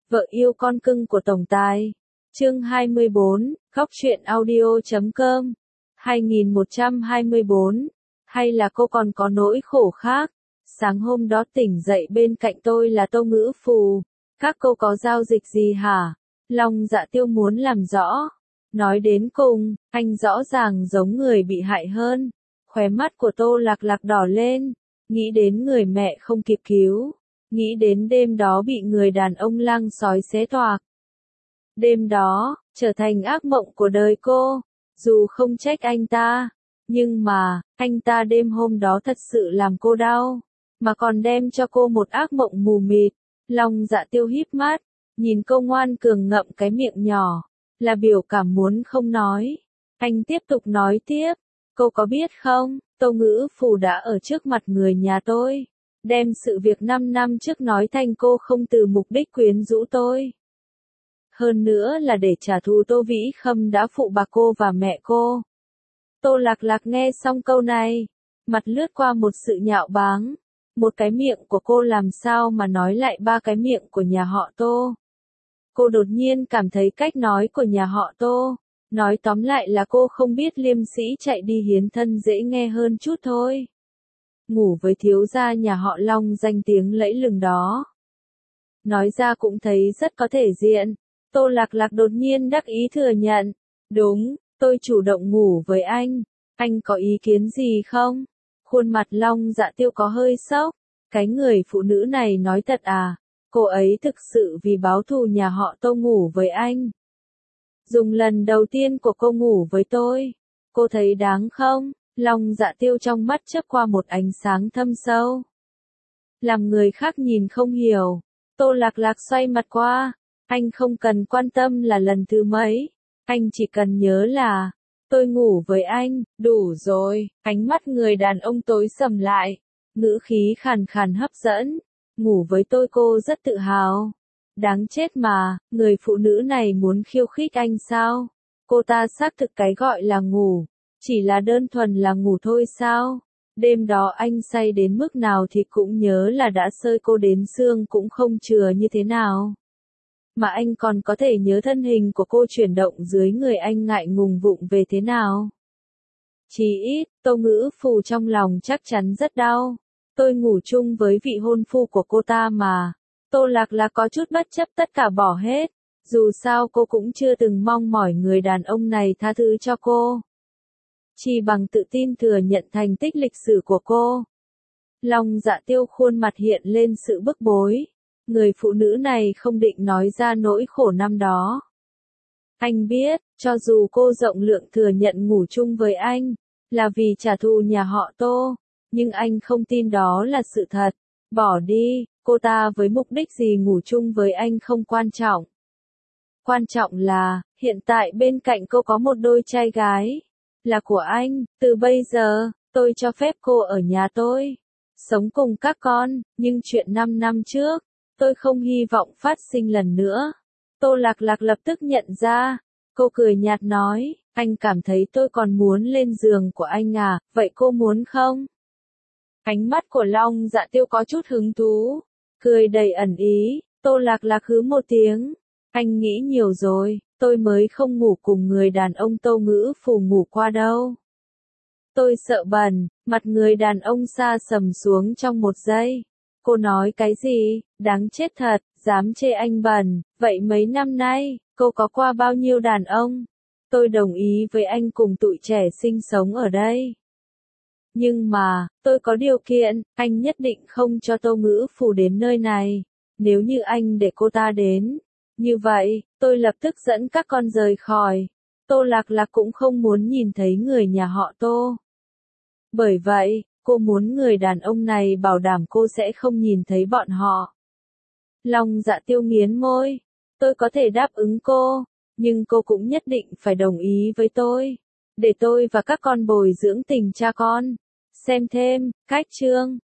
Vợ yêu con cưng của tổng tài. Chương 24, Khóc chuyện audio.com. 2124. Hay là cô còn có nỗi khổ khác? Sáng hôm đó tỉnh dậy bên cạnh tôi là Tô Ngữ Phù. Các cô có giao dịch gì hả? Long Dạ Tiêu muốn làm rõ. Nói đến cùng, anh rõ ràng giống người bị hại hơn. Khóe mắt của Tô Lạc Lạc đỏ lên. Nghĩ đến người mẹ không kịp cứu. Nghĩ đến đêm đó bị người đàn ông lang sói xé toạc. Đêm đó, trở thành ác mộng của đời cô. Dù không trách anh ta, nhưng mà, anh ta đêm hôm đó thật sự làm cô đau. Mà còn đem cho cô một ác mộng mù mịt. Long Dạ Tiêu híp mắt, nhìn cô ngoan cường ngậm cái miệng nhỏ. Là biểu cảm muốn không nói. Anh tiếp tục nói tiếp. Cô có biết không, Tô Ngữ Phù đã ở trước mặt người nhà tôi. Đem sự việc 5 năm trước nói thành cô không từ mục đích quyến rũ tôi. Hơn nữa là để trả thù Tô Vĩ Khâm đã phụ bạc cô và mẹ cô. Tô Lạc Lạc nghe xong câu này, mặt lướt qua một sự nhạo báng. Một cái miệng của cô làm sao mà nói lại ba cái miệng của nhà họ Tô. Cô đột nhiên cảm thấy cách nói của nhà họ Tô. Nói tóm lại là cô không biết liêm sĩ chạy đi hiến thân dễ nghe hơn chút thôi. Ngủ với thiếu gia nhà họ Long danh tiếng lẫy lừng đó. Nói ra cũng thấy rất có thể diện. Tô Lạc Lạc đột nhiên đắc ý thừa nhận. Đúng, tôi chủ động ngủ với anh có ý kiến gì không? Khuôn mặt Long Dạ Tiêu có hơi sốc. Cái người phụ nữ này nói thật à? Cô ấy thực sự vì báo thù nhà họ Tô ngủ với anh. Dùng lần đầu tiên của cô ngủ với tôi. Cô thấy đáng không? Long Dạ Tiêu trong mắt chớp qua một ánh sáng thâm sâu. Làm người khác nhìn không hiểu. Tô Lạc Lạc xoay mặt qua. Anh không cần quan tâm là lần thứ mấy. Anh chỉ cần nhớ là, tôi ngủ với anh, đủ rồi. Ánh mắt người đàn ông tối sầm lại. Ngữ khí khàn khàn hấp dẫn. Ngủ với tôi cô rất tự hào. Đáng chết mà, người phụ nữ này muốn khiêu khích anh sao? Cô ta xác thực cái gọi là ngủ. Chỉ là đơn thuần là ngủ thôi sao? Đêm đó anh say đến mức nào thì cũng nhớ là đã sơi cô đến xương cũng không chừa như thế nào. Mà anh còn có thể nhớ thân hình của cô chuyển động dưới người anh ngại ngùng vụng về thế nào. Chỉ ít, Tô Ngữ Phù trong lòng chắc chắn rất đau. Tôi ngủ chung với vị hôn phu của cô ta mà. Tô Lạc Lạc có chút bất chấp tất cả bỏ hết. Dù sao cô cũng chưa từng mong mỏi người đàn ông này tha thứ cho cô. Chỉ bằng tự tin thừa nhận thành tích lịch sử của cô. Long Dạ Tiêu khuôn mặt hiện lên sự bức bối. Người phụ nữ này không định nói ra nỗi khổ năm đó. Anh biết, cho dù cô rộng lượng thừa nhận ngủ chung với anh, là vì trả thù nhà họ Tô, nhưng anh không tin đó là sự thật. Bỏ đi, cô ta với mục đích gì ngủ chung với anh không quan trọng. Quan trọng là, hiện tại bên cạnh cô có một đôi trai gái. Là của anh, từ bây giờ, tôi cho phép cô ở nhà tôi. Sống cùng các con, nhưng chuyện 5 năm trước, tôi không hy vọng phát sinh lần nữa. Tô Lạc Lạc lập tức nhận ra. Cô cười nhạt nói, anh cảm thấy tôi còn muốn lên giường của anh à, vậy cô muốn không? Ánh mắt của Long Dạ Tiêu có chút hứng thú. Cười đầy ẩn ý, Tô Lạc Lạc hứ một tiếng. Anh nghĩ nhiều rồi, tôi mới không ngủ cùng người đàn ông Tô Ngữ Phù ngủ qua đâu. Tôi sợ bẩn, mặt người đàn ông sa sầm xuống trong một giây. Cô nói cái gì, đáng chết thật, dám chê anh bẩn, vậy mấy năm nay, cô có qua bao nhiêu đàn ông? Tôi đồng ý với anh cùng tụi trẻ sinh sống ở đây. Nhưng mà, tôi có điều kiện, anh nhất định không cho Tô Ngữ Phù đến nơi này. Nếu như anh để cô ta đến, như vậy, tôi lập tức dẫn các con rời khỏi. Tô Lạc Lạc cũng không muốn nhìn thấy người nhà họ Tô. Bởi vậy, cô muốn người đàn ông này bảo đảm cô sẽ không nhìn thấy bọn họ. Long Dạ Tiêu nghiến môi. Tôi có thể đáp ứng cô, nhưng cô cũng nhất định phải đồng ý với tôi. Để tôi và các con bồi dưỡng tình cha con. Xem thêm, cách chương.